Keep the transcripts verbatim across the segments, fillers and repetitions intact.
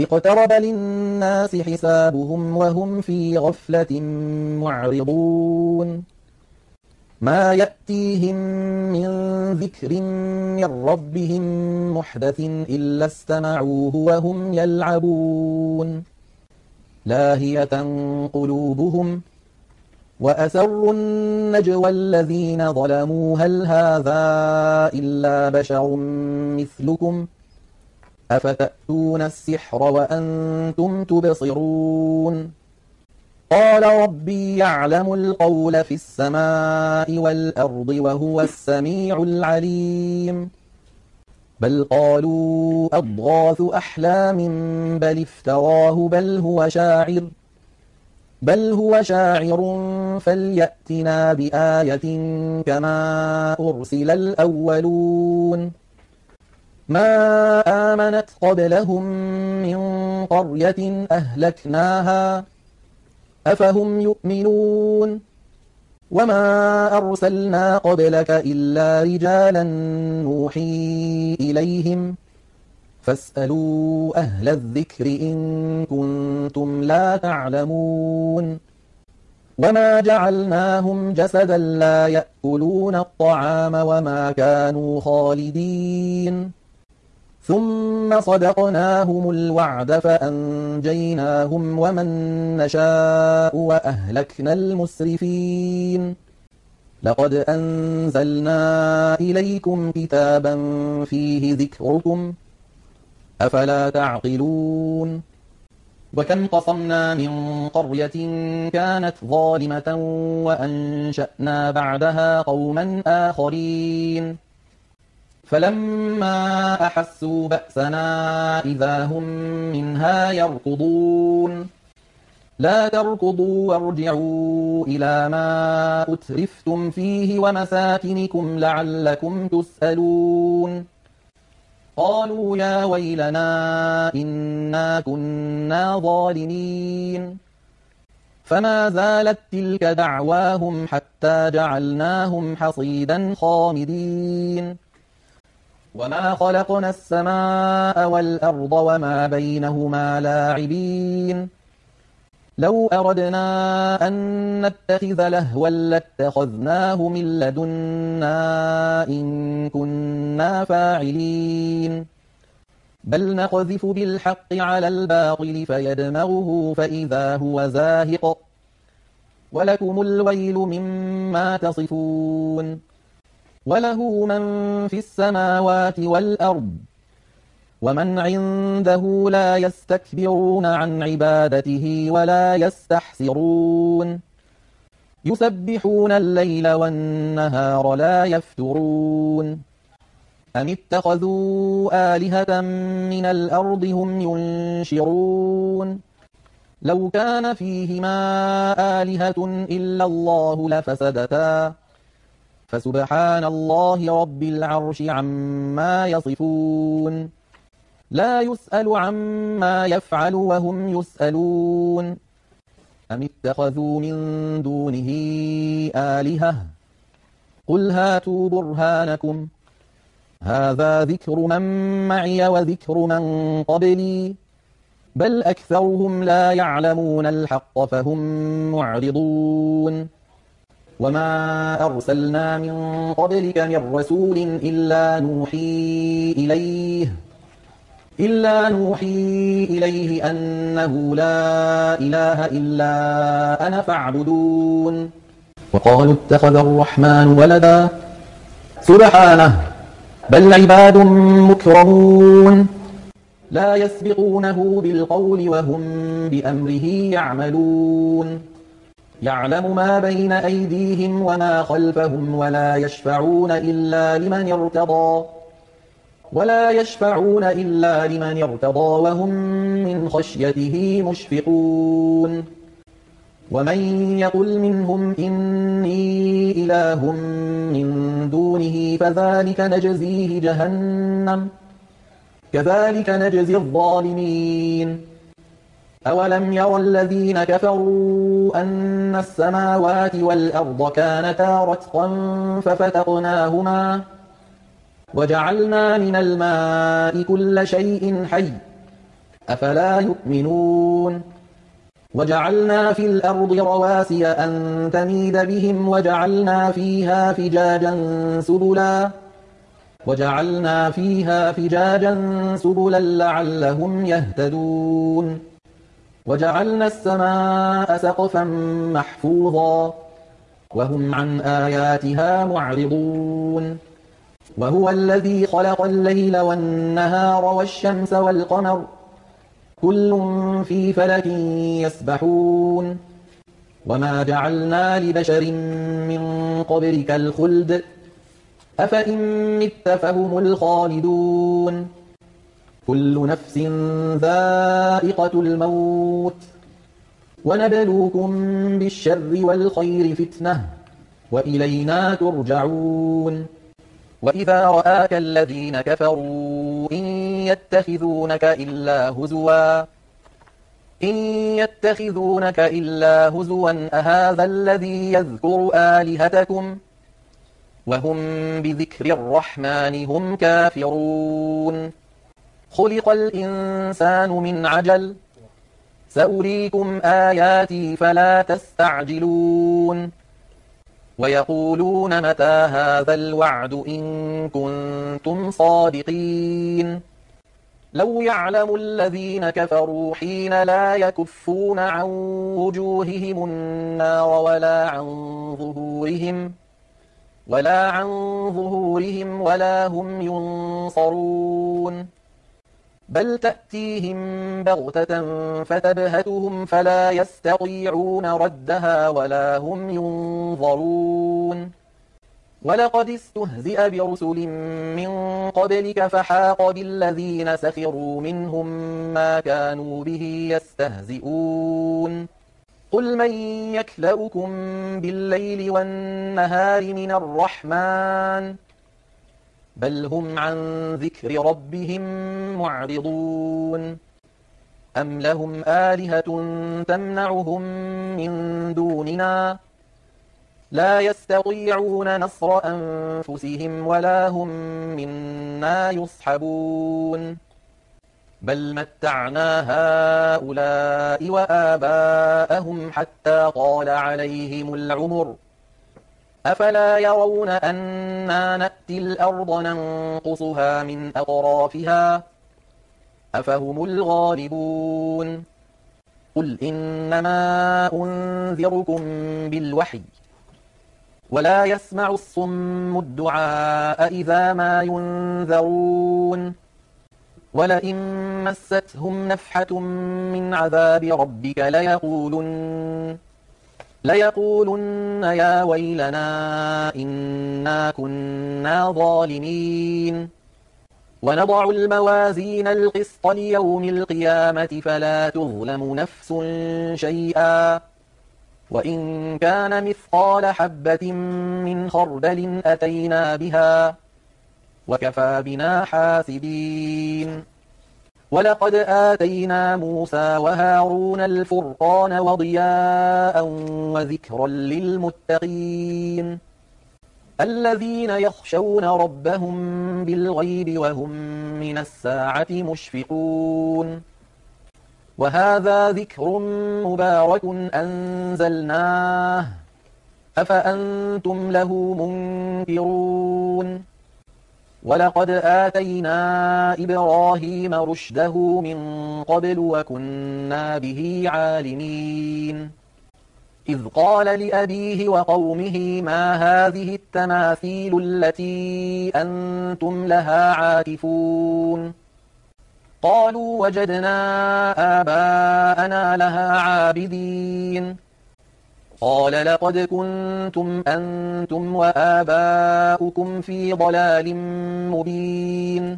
اقترب للناس حسابهم وهم في غفلة معرضون ما يأتيهم من ذكر من ربهم محدث إلا استمعوه وهم يلعبون لاهية قلوبهم وأسروا النجوى الذين ظلموا هل هذا إلا بشر مثلكم أفتأتون السحر وأنتم تبصرون قال ربي يعلم القول في السماء والأرض وهو السميع العليم بل قالوا أضغاث أحلام بل افتراه بل هو شاعر بل هو شاعر فليأتنا بآية كما أرسل الأولون ما آمنت قبلهم من قرية أهلكناها أفهم يؤمنون وما أرسلنا قبلك إلا رجالا نوحي إليهم فاسألوا أهل الذكر إن كنتم لا تعلمون وما جعلناهم جسدا لا يأكلون الطعام وما كانوا خالدين ثم صدقناهم الوعد فأنجيناهم ومن نشاء وأهلكنا المسرفين لقد أنزلنا إليكم كتابا فيه ذكركم أفلا تعقلون وكم قصمنا من قرية كانت ظالمة وأنشأنا بعدها قوما آخرين فلما أحسوا بأسنا إذا هم منها يركضون لا تركضوا وارجعوا إلى ما أترفتم فيه ومساكنكم لعلكم تسألون قالوا يا ويلنا إنا كنا ظالمين فما زالت تلك دعواهم حتى جعلناهم حصيدا خامدين وما خلقنا السماء والأرض وما بينهما لاعبين لو أردنا أن نتخذ لهوا لاتخذناه من لدنا إن كنا فاعلين بل نقذف بالحق على الباطل فيدمغه فإذا هو زاهق ولكم الويل مما تصفون وله من في السماوات والأرض ومن عنده لا يستكبرون عن عبادته ولا يستحسرون يسبحون الليل والنهار لا يفترون أم اتخذوا آلهة من الأرض هم ينشرون لو كان فيهما آلهة إلا الله لفسدتا فسبحان الله رب العرش عما يصفون لا يسأل عما يفعل وهم يسألون أم اتخذوا من دونه آلهة قل هاتوا برهانكم هذا ذكر من معي وذكر من قبلي بل أكثرهم لا يعلمون الحق فهم معرضون وما أرسلنا من قبلك من رسول إلا نوحي إليه إلا نوحي إليه أنه لا إله إلا أنا فاعبدون وقالوا اتخذ الرحمن ولدا سبحانه بل عباد مكرمون لا يسبقونه بالقول وهم بأمره يعملون يعلم ما بين أيديهم وما خلفهم ولا يشفعون إلا لمن ارتضى ولا يشفعون إلا لمن ارتضى وهم من خشيته مشفقون ومن يقل منهم إني إله من دونه فذلك نجزيه جهنم كذلك نجزي الظالمين أولم ير الذين كفروا أن السماوات والأرض كانتا رتقا ففتقناهما وجعلنا من الماء كل شيء حي أفلا يؤمنون وجعلنا في الأرض رواسي أن تميد بهم وجعلنا فيها فجاجا سبلا وجعلنا فيها فجاجا سبلا لعلهم يهتدون وجعلنا السماء سقفا محفوظا وهم عن آياتها معرضون وهو الذي خلق الليل والنهار والشمس والقمر كل في فلك يسبحون وما جعلنا لبشر من قبلك الخلد أفإن مت فهم الخالدون كل نفس ذائقة الموت ونبلوكم بالشر والخير فتنة وإلينا ترجعون وإذا رآك الذين كفروا إن يتخذونك إلا هزوا إن يتخذونك إلا هزوا أهذا الذي يذكر آلهتكم وهم بذكر الرحمن هم كافرون خلق الإنسان من عجل سأريكم آياتي فلا تستعجلون ويقولون متى هذا الوعد إن كنتم صادقين لو يعلم الذين كفروا حين لا يكفون عن وجوههم النار ولا عن ظهورهم ولا عن ظهورهم ولا هم ينصرون بل تأتيهم بغتة فتبهتهم فلا يستطيعون ردها ولا هم ينظرون ولقد استهزئ برسل من قبلك فحاق بالذين سخروا منهم ما كانوا به يستهزئون قل من يكلؤكم بالليل والنهار من الرحمن بل هم عن ذكر ربهم معرضون أم لهم آلهة تمنعهم من دوننا لا يستطيعون نصر أنفسهم ولا هم منا يصحبون بل متعنا هؤلاء وآباءهم حتى طال عليهم العمر أفلا يرون أنا نأتي الأرض ننقصها من أطرافها أفهم الغالبون قل إنما أنذركم بالوحي ولا يسمع الصم الدعاء إذا ما ينذرون ولئن مستهم نفحة من عذاب ربك ليقولن ليقولن يا ويلنا إنا كنا ظالمين ونضع الموازين القسط ليوم القيامة فلا تظلم نفس شيئا وإن كان مثقال حبة من خردل أتينا بها وكفى بنا حاسبين ولقد آتينا موسى وهارون الفرقان وضياء وذكرا للمتقين الذين يخشون ربهم بالغيب وهم من الساعة مشفقون وهذا ذكر مبارك أنزلناه أفأنتم له منكرون ولقد آتينا إبراهيم رشده من قبل وكنا به عالمين إذ قال لأبيه وقومه ما هذه التماثيل التي أنتم لها عاكفون قالوا وجدنا آباءنا لها عابدين قال لقد كنتم أنتم وآباؤكم في ضلال مبين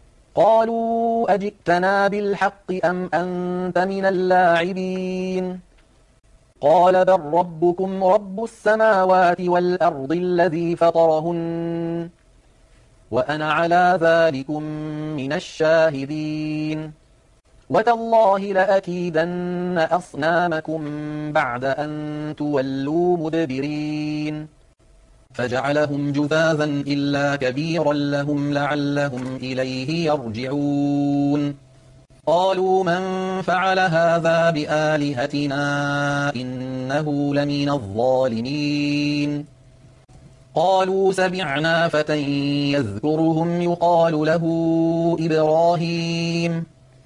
قالوا أجئتنا بالحق أم أنت من اللاعبين قال بل ربكم رب السماوات والأرض الذي فطرهن وأنا على ذلكم من الشاهدين وتالله لأكيدن أصنامكم بعد أن تولوا مدبرين فجعلهم جذاذا إلا كبيرا لهم لعلهم إليه يرجعون قالوا من فعل هذا بآلهتنا إنه لمن الظالمين. قالوا سمعنا فتى يذكرهم يقال له إبراهيم.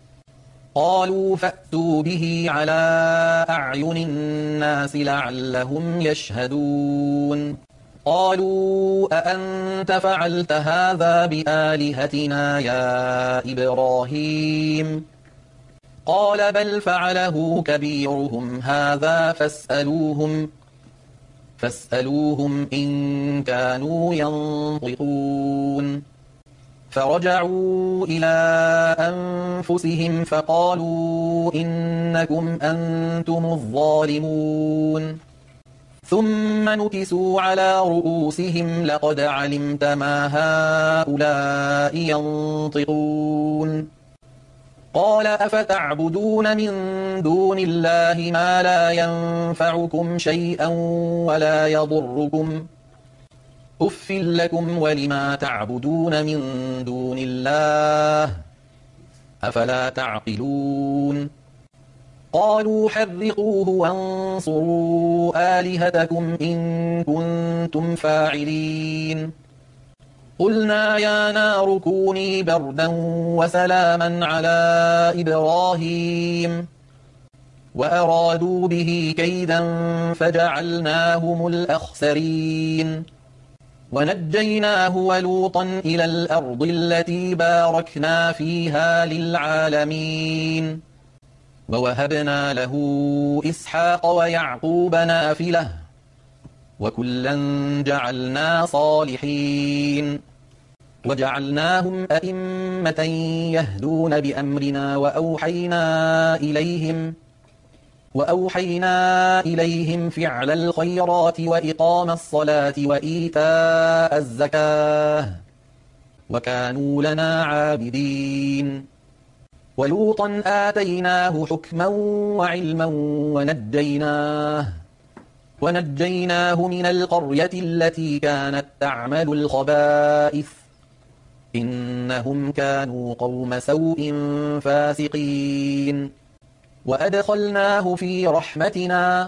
قالوا فأتوا به على أعين الناس لعلهم يشهدون. قالوا أأنت فعلت هذا بآلهتنا يا إبراهيم؟ قال بل فعله كبيرهم هذا فاسألوهم فاسألوهم إن كانوا ينطقون. فرجعوا إلى أنفسهم فقالوا إنكم أنتم الظالمون. ثم نكسوا على رؤوسهم لقد علمت ما هؤلاء ينطقون. قال أفتعبدون من دون الله ما لا ينفعكم شيئا ولا يضركم أف لكم ولما تعبدون من دون الله أفلا تعقلون. قالوا حرقوه وانصروا آلهتكم إن كنتم فاعلين. قلنا يا نار كوني بردا وسلاما على إبراهيم وأرادوا به كيدا فجعلناهم الأخسرين. ونجيناه ولوطا إلى الأرض التي باركنا فيها للعالمين. ووهبنا له إسحاق ويعقوب نافلة وكلا جعلنا صالحين. وجعلناهم أئمة يهدون بأمرنا وأوحينا إليهم وأوحينا إليهم فعل الخيرات وإقام الصلاة وإيتاء الزكاة وكانوا لنا عابدين. ولوطا آتيناه حكما وعلما ونجيناه ونجيناه من القرية التي كانت تعمل الخبائث إنهم كانوا قوم سوء فاسقين. وأدخلناه في رحمتنا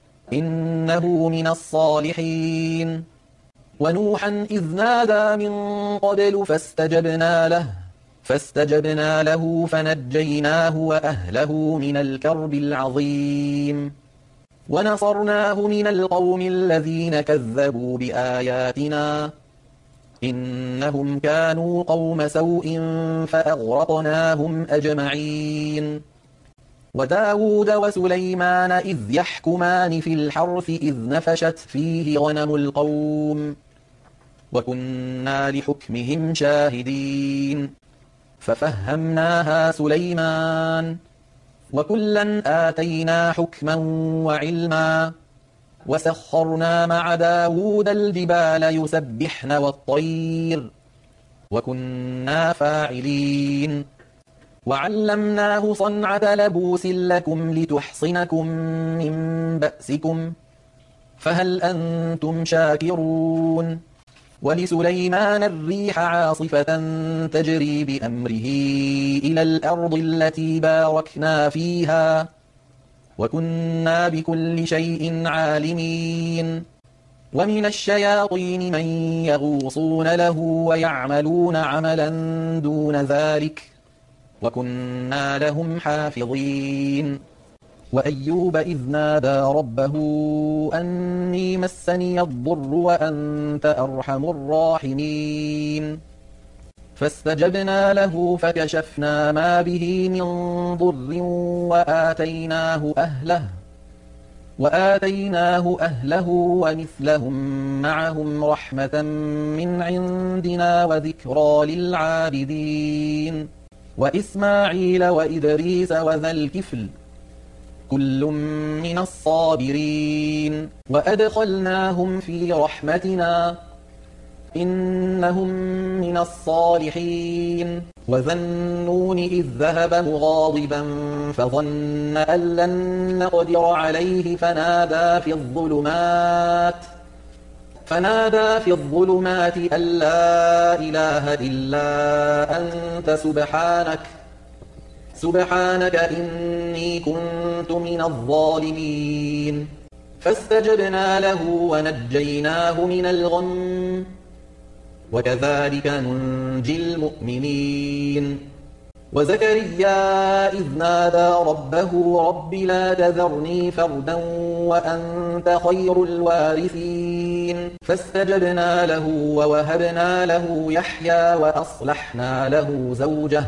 إنه من الصالحين. ونوحا إذ نادى من قبل فاستجبنا له فاستجبنا له فنجيناه وأهله من الكرب العظيم. ونصرناه من القوم الذين كذبوا بآياتنا إنهم كانوا قوم سوء فأغرقناهم أجمعين. وداود وسليمان إذ يحكمان في الحرث إذ نفشت فيه غنم القوم وكنا لحكمهم شاهدين. ففهمناها سليمان وكلا آتينا حكما وعلما. وسخرنا مع داود الجبال يسبحن والطير وكنا فاعلين. وعلمناه صنعة لبوس لكم لتحصنكم من بأسكم فهل أنتم شاكرون. ولسليمان الريح عاصفة تجري بأمره إلى الأرض التي باركنا فيها وكنا بكل شيء عالمين. ومن الشياطين من يغوصون له ويعملون عملا دون ذلك وكنا لهم حافظين. وأيوب إذ نادى ربه أني مسني الضر وأنت أرحم الراحمين. فاستجبنا له فكشفنا ما به من ضر وآتيناه أهله وآتيناه أهله ومثلهم معهم رحمة من عندنا وذكرى للعابدين. وإسماعيل وإدريس وذا الكفل كل من الصابرين. وأدخلناهم في رحمتنا إنهم من الصالحين. وذا النون إذ ذهب مغاضبا فظن أن لن نقدر عليه فنادى في الظلمات فنادى في الظلمات أن لا إله إلا أنت سبحانك سبحانك إني كنت من الظالمين فاستجبنا له ونجيناه من الغم وكذلك ننجي المؤمنين وزكريا إذ نادى ربه رب لا تذرني فردا وأنت خير الوارثين فاستجبنا له ووهبنا له يحيى وأصلحنا له زوجه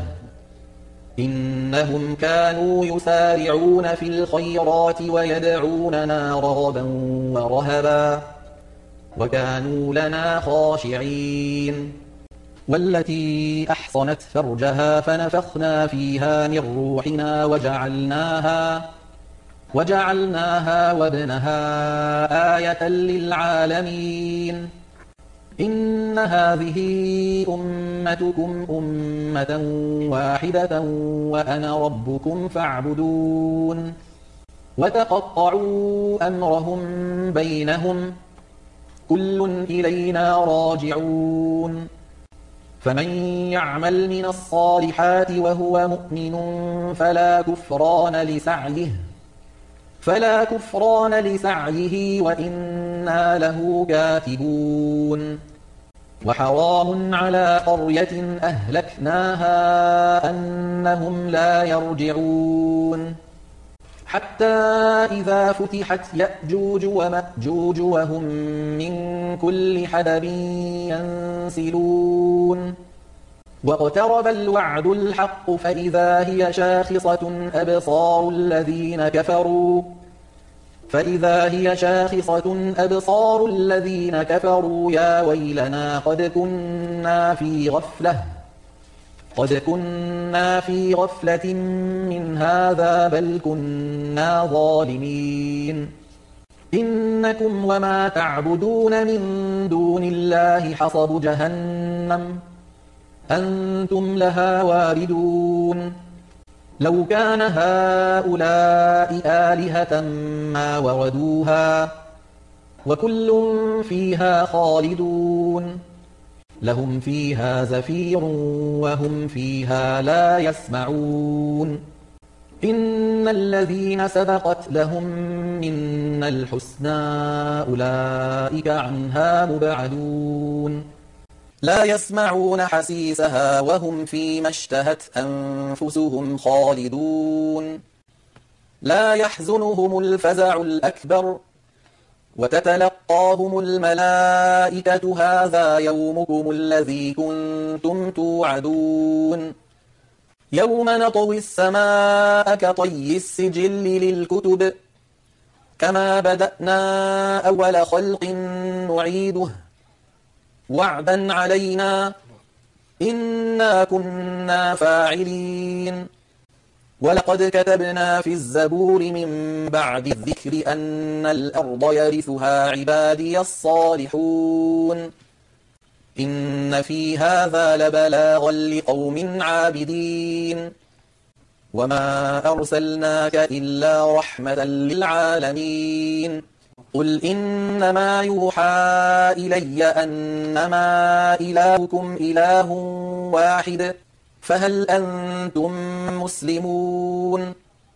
إنهم كانوا يسارعون في الخيرات ويدعوننا رغبا ورهبا وكانوا لنا خاشعين والتي أحصنت فرجها فنفخنا فيها من روحنا وجعلناها وجعلناها وابنها آية للعالمين إن هذه أمتكم أمة واحدة وأنا ربكم فاعبدون وتقطعوا أمرهم بينهم كل إلينا راجعون فمن يعمل من الصالحات وهو مؤمن فلا كفران لسعيه فلا كفران لسعيه وإنا له كاتبون وحرام على قرية أهلكناها أنهم لا يرجعون حتى إذا فتحت يأجوج ومأجوج وهم من كل حدب ينسلون واقترب الوعد الحق فإذا هي شاخصة أبصار الذين كفروا فإذا هي شاخصة أبصار الذين كفروا يا ويلنا قد كنا في غفلة قد كنا في غفلة من هذا بل كنا ظالمين إنكم وما تعبدون من دون الله حصب جهنم أنتم لها واردون لو كان هؤلاء آلهة ما وردوها وكل فيها خالدون لهم فيها زفير وهم فيها لا يسمعون إن الذين سبقت لهم منا الحسنى أولئك عنها مبعدون لا يسمعون حسيسها وهم فيما اشتهت أنفسهم خالدون لا يحزنهم الفزع الأكبر وتتلقاهم الملائكة هذا يومكم الذي كنتم توعدون يوم نطوي السماء كطي السجل للكتب كما بدأنا أول خلق نعيده وعدا علينا إنا كنا فاعلين ولقد كتبنا في الزبور من بعد الذكر أن الأرض يرثها عبادي الصالحون إن في هذا لبلاغا لقوم عابدين وما أرسلناك إلا رحمة للعالمين قل إنما يوحى إلي أنما إلهكم إله واحد فهل أنتم مسلمون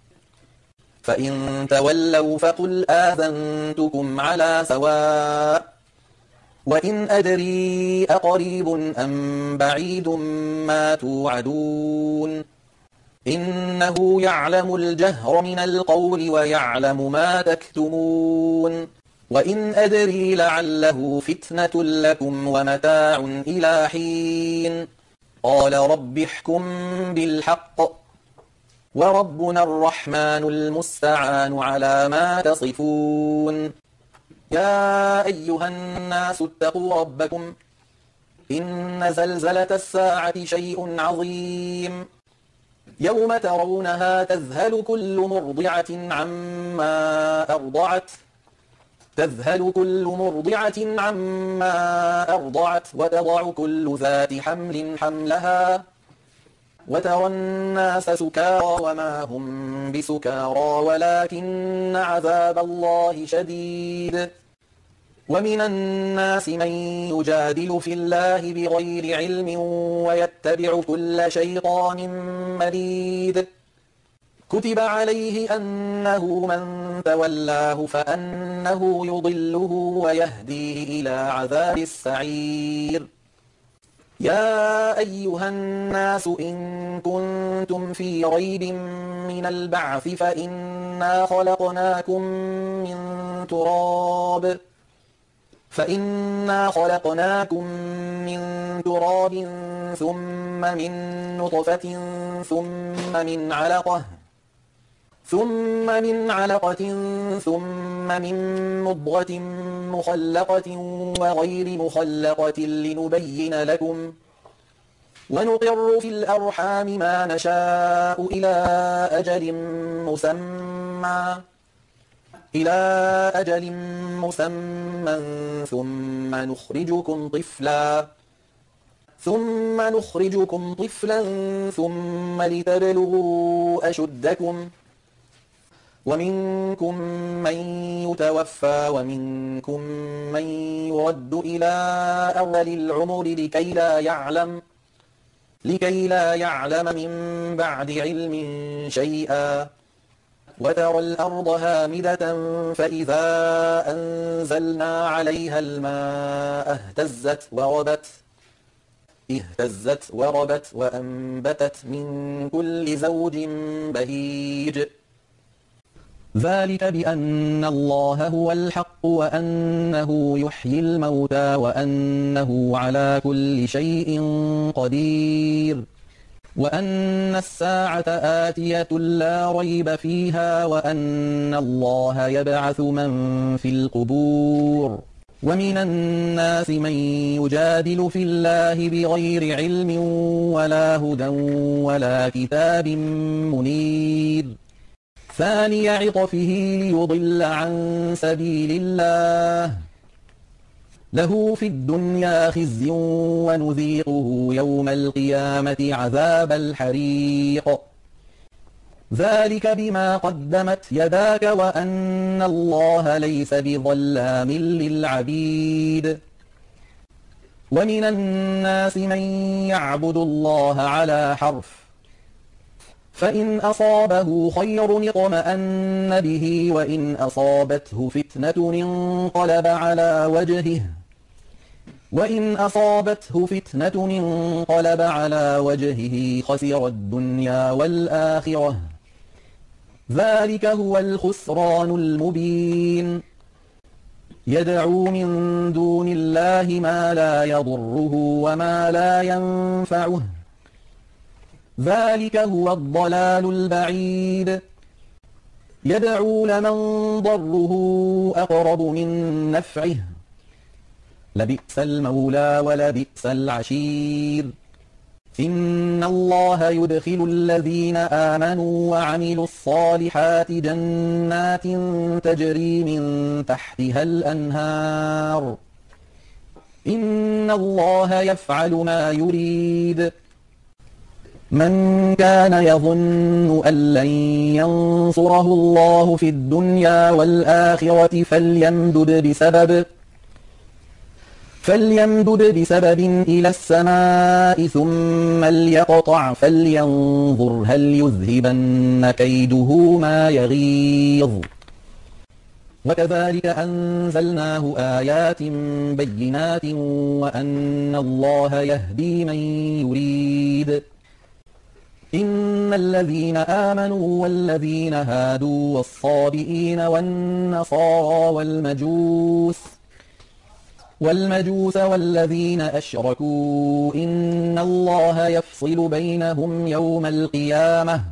فإن تولوا فقل آذنتكم على سواء وإن أدري أقريب أم بعيد ما توعدون إنه يعلم الجهر من القول ويعلم ما تكتمون وإن أدري لعله فتنة لكم ومتاع إلى حين قال رب احكم بالحق وربنا الرحمن المستعان على ما تصفون يا أيها الناس اتقوا ربكم إن زلزلة الساعة شيء عظيم يوم ترونها تذهل كل مرضعة عما أرضعت تذهل كل مرضعة عما أرضعت وتضع كل ذات حمل حملها وترى الناس سكارى وما هم بسكارى ولكن عذاب الله شديد ومن الناس من يجادل في الله بغير علم ويتبع كل شيطان مريد كتب عليه أنه من تولاه فأنه يضله ويهديه إلى عذاب السعير. يا أيها الناس إن كنتم في ريب من البعث فإنا خلقناكم من تراب فإنا خلقناكم من تراب ثم من نطفة ثم من علقة ثم من علقة ثم من مضغة مخلقة وغير مخلقة لنبين لكم ونقر في الأرحام ما نشاء إلى أجل مسمى إلى أجل مسمى ثم نخرجكم طفلا ثم نخرجكم طفلا ثم لتبلغوا أشدكم ومنكم من يتوفى ومنكم من يرد إلى أرذل العمر لكي لا يعلم لكي لا يعلم من بعد علم شيئا وترى الأرض هامدة فإذا أنزلنا عليها الماء اهتزت وربت اهتزت وربت وأنبتت من كل زوج بهيج ذلك بأن الله هو الحق وأنه يحيي الموتى وأنه على كل شيء قدير وأن الساعة آتية لا ريب فيها وأن الله يبعث من في القبور ومن الناس من يجادل في الله بغير علم ولا هدى ولا كتاب منير ثاني عطفه ليضل عن سبيل الله له في الدنيا خزي ونذيقه يوم القيامة عذاب الحريق ذلك بما قدمت يداك وأن الله ليس بظلام للعبيد ومن الناس من يعبد الله على حرف فإن أصابه خير اطمأن به وإن أصابته فتنة انقلب على وجهه وإن أصابته فتنة انقلب على وجهه خسر الدنيا والآخرة ذلك هو الخسران المبين يدعو من دون الله ما لا يضره وما لا ينفعه ذلك هو الضلال البعيد يدعو لمن ضره أقرب من نفعه لبئس المولى ولبئس العشير إن الله يدخل الذين آمنوا وعملوا الصالحات جنات تجري من تحتها الأنهار إن الله يفعل ما يريد من كان يظن أن لن ينصره الله في الدنيا والآخرة فليمدد بسبب فليمدد بسبب إلى السماء ثم ليقطع فلينظر هل يذهبن كيده ما يغيظ وكذلك أنزلناه آيات بينات وأن الله يهدي من يريد إن الذين آمنوا والذين هادوا والصابئين والنصارى والمجوس والمجوس والذين أشركوا إن الله يفصل بينهم يوم القيامة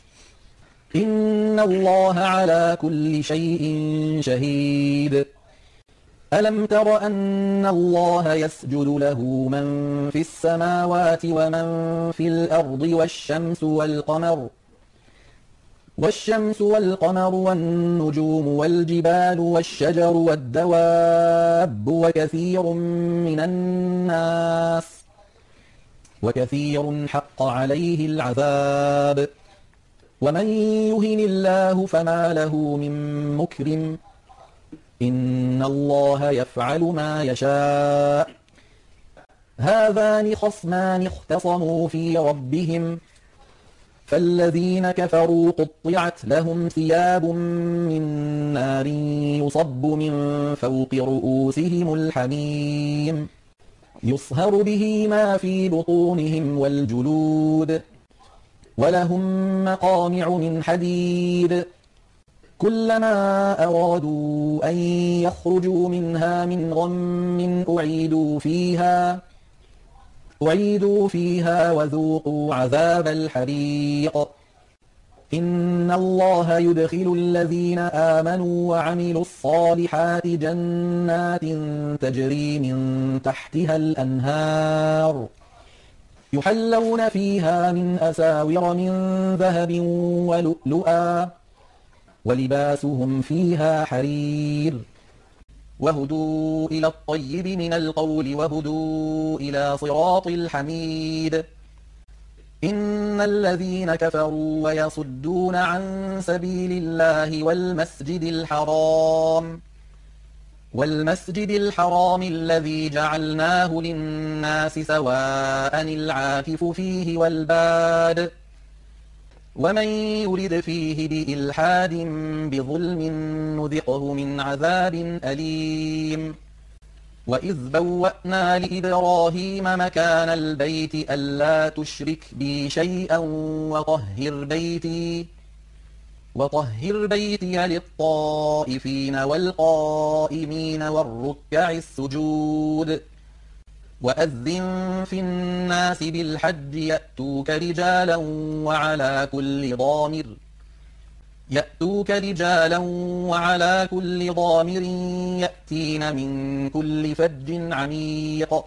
إن الله على كل شيء شهيد ألم تر أن الله يسجد له من في السماوات ومن في الأرض والشمس والقمر والشمس والقمر والنجوم والجبال والشجر والدواب وكثير من الناس وكثير حق عليه العذاب ومن يهن الله فما له من مكرم إن الله يفعل ما يشاء هذان خصمان اختصموا في ربهم فالذين كفروا قطعت لهم ثياب من نار يصب من فوق رؤوسهم الحميم يصهر به ما في بطونهم والجلود ولهم مقامع من حديد كلما أرادوا أن يخرجوا منها من غم أعيدوا فيها أعيدوا فيها وذوقوا عذاب الحريق إن الله يدخل الذين آمنوا وعملوا الصالحات جنات تجري من تحتها الأنهار يحلون فيها من أساور من ذهب ولؤلؤا ولباسهم فيها حرير وهدوا إلى الطيب من القول وهدوا إلى صراط الحميد إن الذين كفروا ويصدون عن سبيل الله والمسجد الحرام والمسجد الحرام الذي جعلناه للناس سواء العاكف فيه والباد ومن يرد فيه بإلحاد بظلم نذقه من عذاب أليم وإذ بوأنا لإبراهيم مكان البيت ألا تشرك بي شيئا وطهر بيتي وطهر بيتي للطائفين والقائمين والركع السجود وأذن في الناس بالحج يأتوك رجالا وعلى كل ضامر يأتوك رجالا وعلى كل ضامر يأتين من كل فج عميق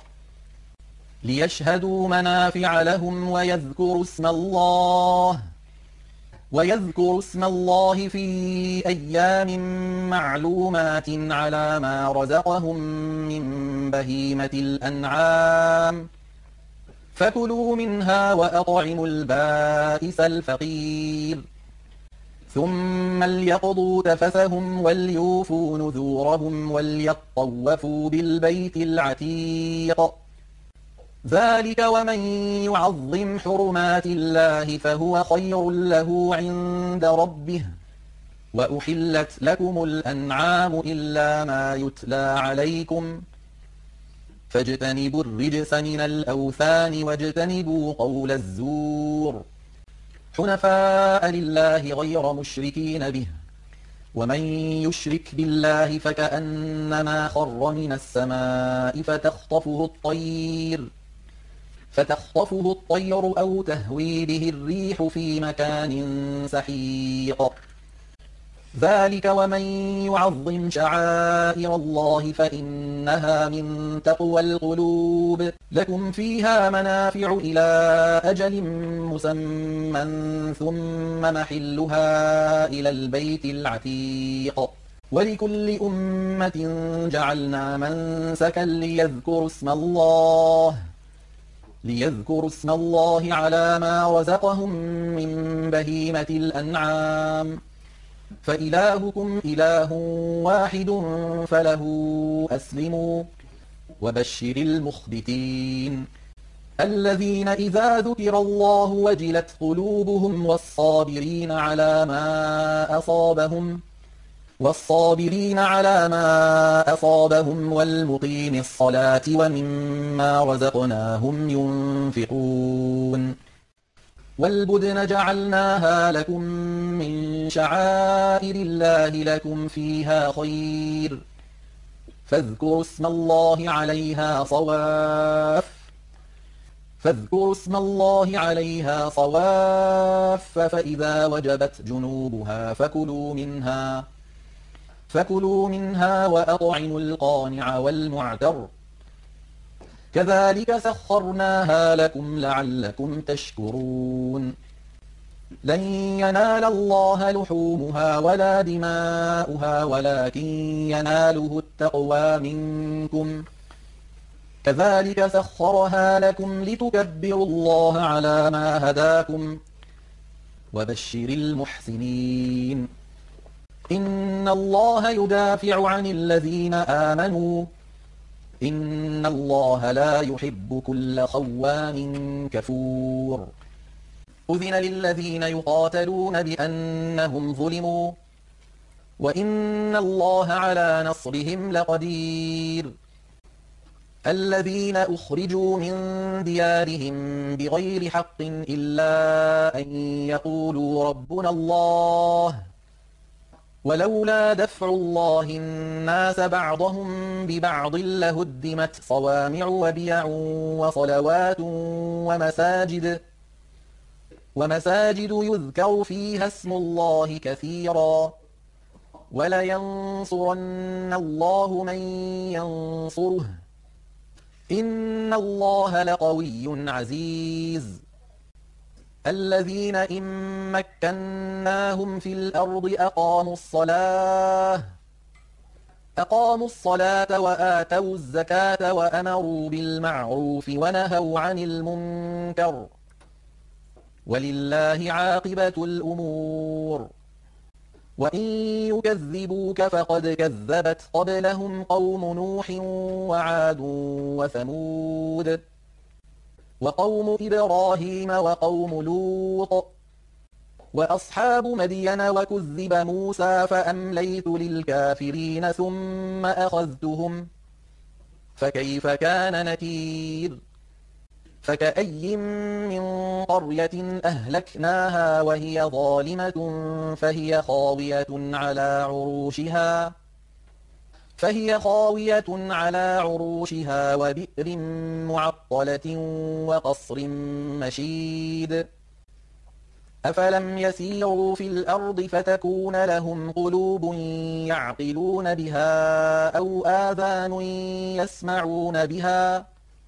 ليشهدوا منافع لهم ويذكروا اسم الله ويذكروا اسم الله في أيام معلومات على ما رزقهم من بهيمة الأنعام فكلوا منها وأطعموا البائس الفقير ثم ليقضوا تفثهم وليوفوا نذورهم وليطوفوا بالبيت العتيق ذلك ومن يعظم حرمات الله فهو خير له عند ربه وأحلت لكم الأنعام إلا ما يتلى عليكم فاجتنبوا الرجس من الأوثان واجتنبوا قول الزور حنفاء لله غير مشركين به ومن يشرك بالله فكأنما خر من السماء فتخطفه الطير فتخطفه الطير أو تهوي به الريح في مكان سحيق ذلك ومن يعظم شعائر الله فإنها من تقوى القلوب لكم فيها منافع إلى أجل مسمى ثم محلها إلى البيت العتيق ولكل أمة جعلنا منسكا ليذكروا اسم الله ليذكروا اسم الله على ما رزقهم من بهيمة الأنعام فإلهكم إله واحد فله أسلموا وبشر المخبتين الذين إذا ذكر الله وجلت قلوبهم والصابرين على ما أصابهم والصابرين على ما أصابهم والمقيم الصلاة ومما رزقناهم ينفقون والبدن جعلناها لكم من شعائر الله لكم فيها خير فاذكروا اسم الله عليها صواف فاذكروا اسم الله عليها صواف فإذا وجبت جنوبها فكلوا منها فكلوا منها وأطعموا القانع والمعتر كذلك سخرناها لكم لعلكم تشكرون لن ينال الله لحومها ولا دماؤها ولكن يناله التقوى منكم كذلك سخرها لكم لتكبروا الله على ما هداكم وبشر المحسنين إن الله يدافع عن الذين آمنوا إن الله لا يحب كل خوان كفور أذن للذين يقاتلون بأنهم ظلموا وإن الله على نصرهم لقدير الذين أخرجوا من ديارهم بغير حق إلا أن يقولوا ربنا الله ولولا دفع الله الناس بعضهم ببعض لهدمت صوامع وبيع وصلوات ومساجد ومساجد يذكر فيها اسم الله كثيرا ولينصرن الله من ينصره إن الله لقوي عزيز الذين إن مكناهم في الأرض أقاموا الصلاة أقاموا الصلاة وآتوا الزكاة وأمروا بالمعروف ونهوا عن المنكر ولله عاقبة الأمور وإن يكذبوك فقد كذبت قبلهم قوم نوح وعاد وثمود وقوم إبراهيم وقوم لوط وأصحاب مدين وكذب موسى فأمليت للكافرين ثم أخذتهم فكيف كان نكير فكأي من قرية أهلكناها وهي ظالمة فهي خاوية على عروشها فهي خاوية على عروشها وبئر معطلة وقصر مشيد أفلم يسيروا في الأرض فتكون لهم قلوب يعقلون بها أو آذان يسمعون بها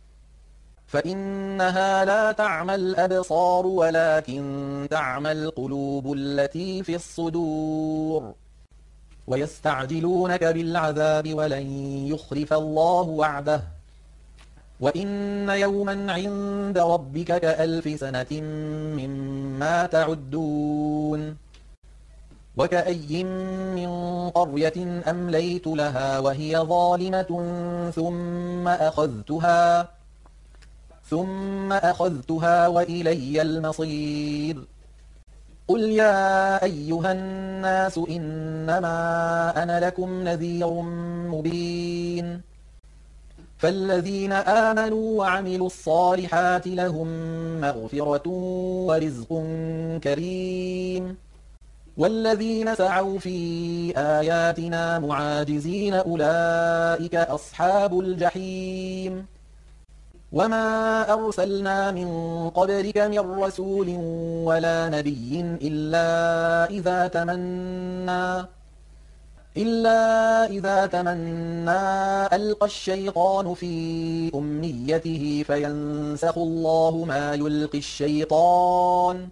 فإنها لا تعمى الأبصار ولكن تعمى القلوب التي في الصدور ويستعجلونك بالعذاب ولن يخلف الله وعده وإن يوما عند ربك كألف سنة مما تعدون وكأي من قرية أمليت لها وهي ظالمة ثم أخذتها ثم أخذتها وإلي المصير قل يا أيها الناس إنما أنا لكم نذير مبين فالذين آمنوا وعملوا الصالحات لهم مغفرة ورزق كريم والذين سعوا في آياتنا معاجزين أولئك أصحاب الجحيم وما أرسلنا من قبلك من رسول ولا نبي إلا إذا تمنى إلا إذا تمنى ألقى الشيطان في أمنيته فينسخ الله ما يلقي الشيطان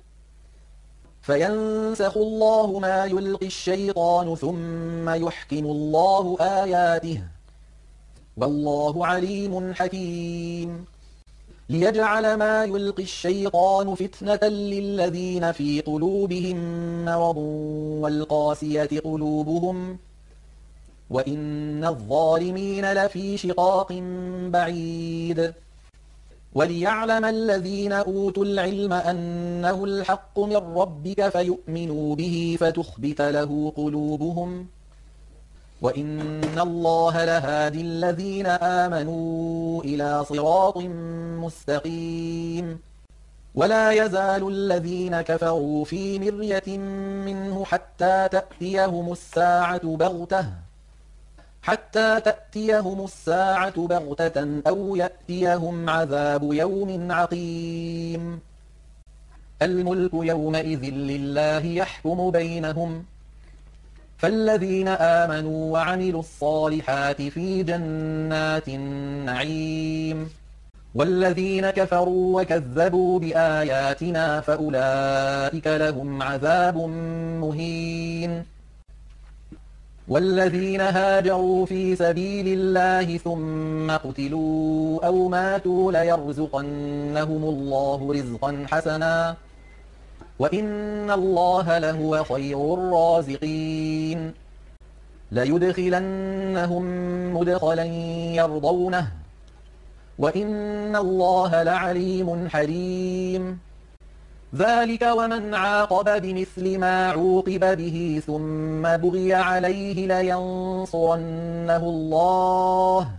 فينسخ الله ما يلقي الشيطان ثم يحكم الله آياته والله عليم حكيم ليجعل ما يلقي الشيطان فتنة للذين في قلوبهم مرض والقاسية قلوبهم وإن الظالمين لفي شقاق بعيد وليعلم الذين أوتوا العلم أنه الحق من ربك فيؤمنوا به فتخبت له قلوبهم وإن الله لهادي الذين آمنوا إلى صراط مستقيم ولا يزال الذين كفروا في مرية منه حتى تأتيهم الساعة بغتة حتى تأتيهم الساعة بغتة أو يأتيهم عذاب يوم عقيم الملك يومئذ لله يحكم بينهم فالذين آمنوا وعملوا الصالحات في جنات النعيم والذين كفروا وكذبوا بآياتنا فأولئك لهم عذاب مهين والذين هاجروا في سبيل الله ثم قتلوا أو ماتوا ليرزقنهم الله رزقا حسنا وإن الله لهو خير الرازقين ليدخلنهم مدخلا يرضونه وإن الله لعليم حليم ذلك ومن عاقب بمثل ما عوقب به ثم بغي عليه لينصرنه الله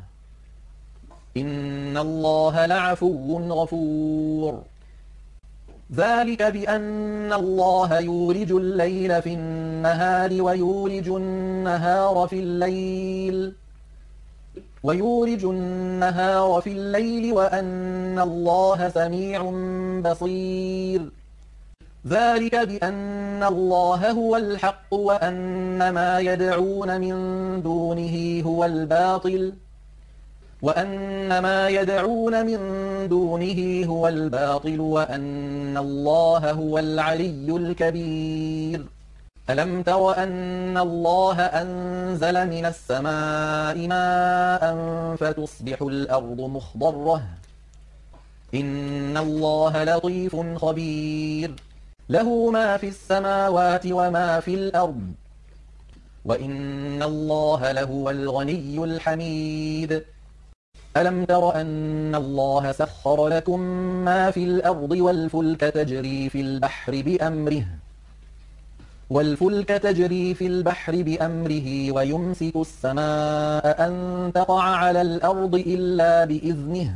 إن الله لعفو غفور ذلك بأن الله يولج الليل في النهار ويولج النهار في الليل ويولج النهار في الليل وأن الله سميع بصير ذلك بأن الله هو الحق وأن ما يدعون من دونه هو الباطل وأن ما يدعون من دونه هو الباطل وأن الله هو العلي الكبير ألم تر أن الله أنزل من السماء ماء فتصبح الأرض مخضرة إن الله لطيف خبير له ما في السماوات وما في الأرض وإن الله لهو الغني الحميد ألم تر أن الله سخر لكم ما في الأرض والفلك تجري في البحر بأمره والفلك تجري في البحر بأمره ويمسك السماء أن تقع على الأرض إلا بإذنه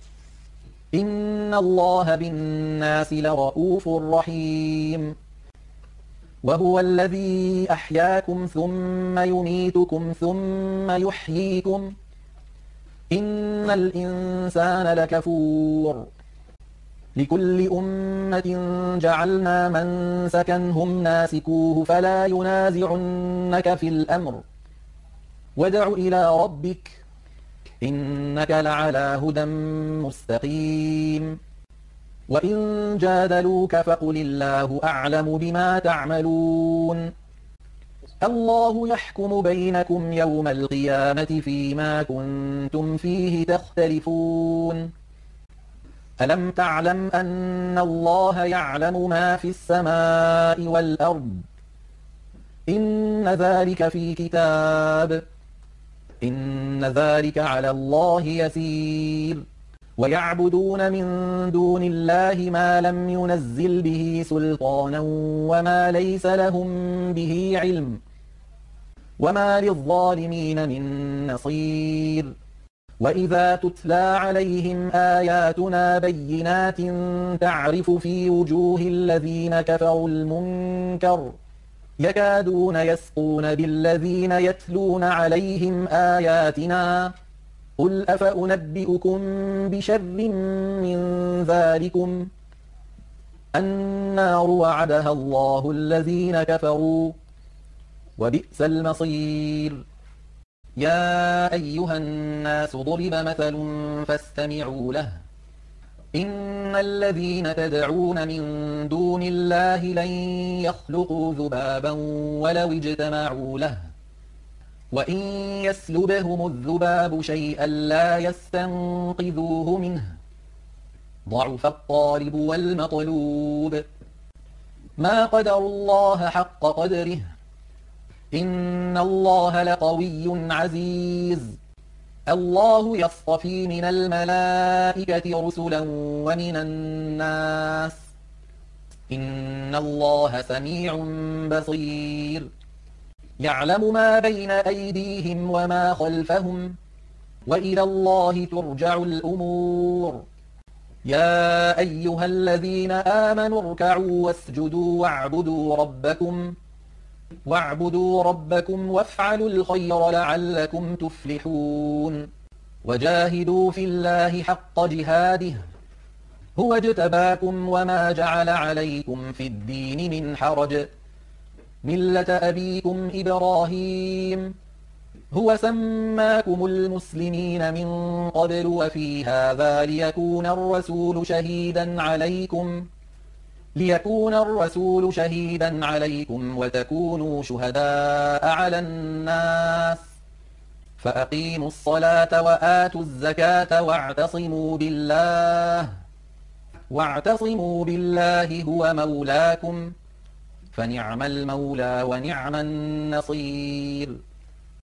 إن الله بالناس لرءوف رحيم وهو الذي أحياكم ثم يميتكم ثم يحييكم إن الإنسان لكفور لكل أمة جعلنا منسكا هم ناسكوه فلا ينازعنك في الأمر وادع إلى ربك إنك لعلى هدى مستقيم وإن جادلوك فقل الله أعلم بما تعملون الله يحكم بينكم يوم القيامة فيما كنتم فيه تختلفون ألم تعلم أن الله يعلم ما في السماء والأرض إن ذلك في كتاب إن ذلك على الله يسير ويعبدون من دون الله ما لم ينزل به سلطانا وما ليس لهم به علم وما للظالمين من نصير وإذا تتلى عليهم آياتنا بينات تعرف في وجوه الذين كفروا المنكر يكادون يسقون بالذين يتلون عليهم آياتنا قل أفأنبئكم بشر من ذلكم النار وعدها الله الذين كفروا وبئس المصير يا أيها الناس ضرب مثل فاستمعوا له إن الذين تدعون من دون الله لن يخلقوا ذبابا ولو اجتمعوا له وإن يسلبهم الذباب شيئا لا يستنقذوه منه ضعف الطالب والمطلوب ما قدروا الله حق قدره إن الله لقوي عزيز الله يصطفي من الملائكة رسلا ومن الناس إن الله سميع بصير يعلم ما بين أيديهم وما خلفهم وإلى الله ترجع الأمور يا أيها الذين آمنوا اركعوا واسجدوا واعبدوا ربكم واعبدوا ربكم وافعلوا الخير لعلكم تفلحون وجاهدوا في الله حق جهاده هو اجتباكم وما جعل عليكم في الدين من حرج ملة أبيكم إبراهيم هو سماكم المسلمين من قبل وفي هذا ليكون الرسول شهيدا عليكم ليكون الرسول شهيدا عليكم وتكونوا شهداء على الناس فأقيموا الصلاة وآتوا الزكاة واعتصموا بالله واعتصموا بالله هو مولاكم فنعم المولى ونعم النصير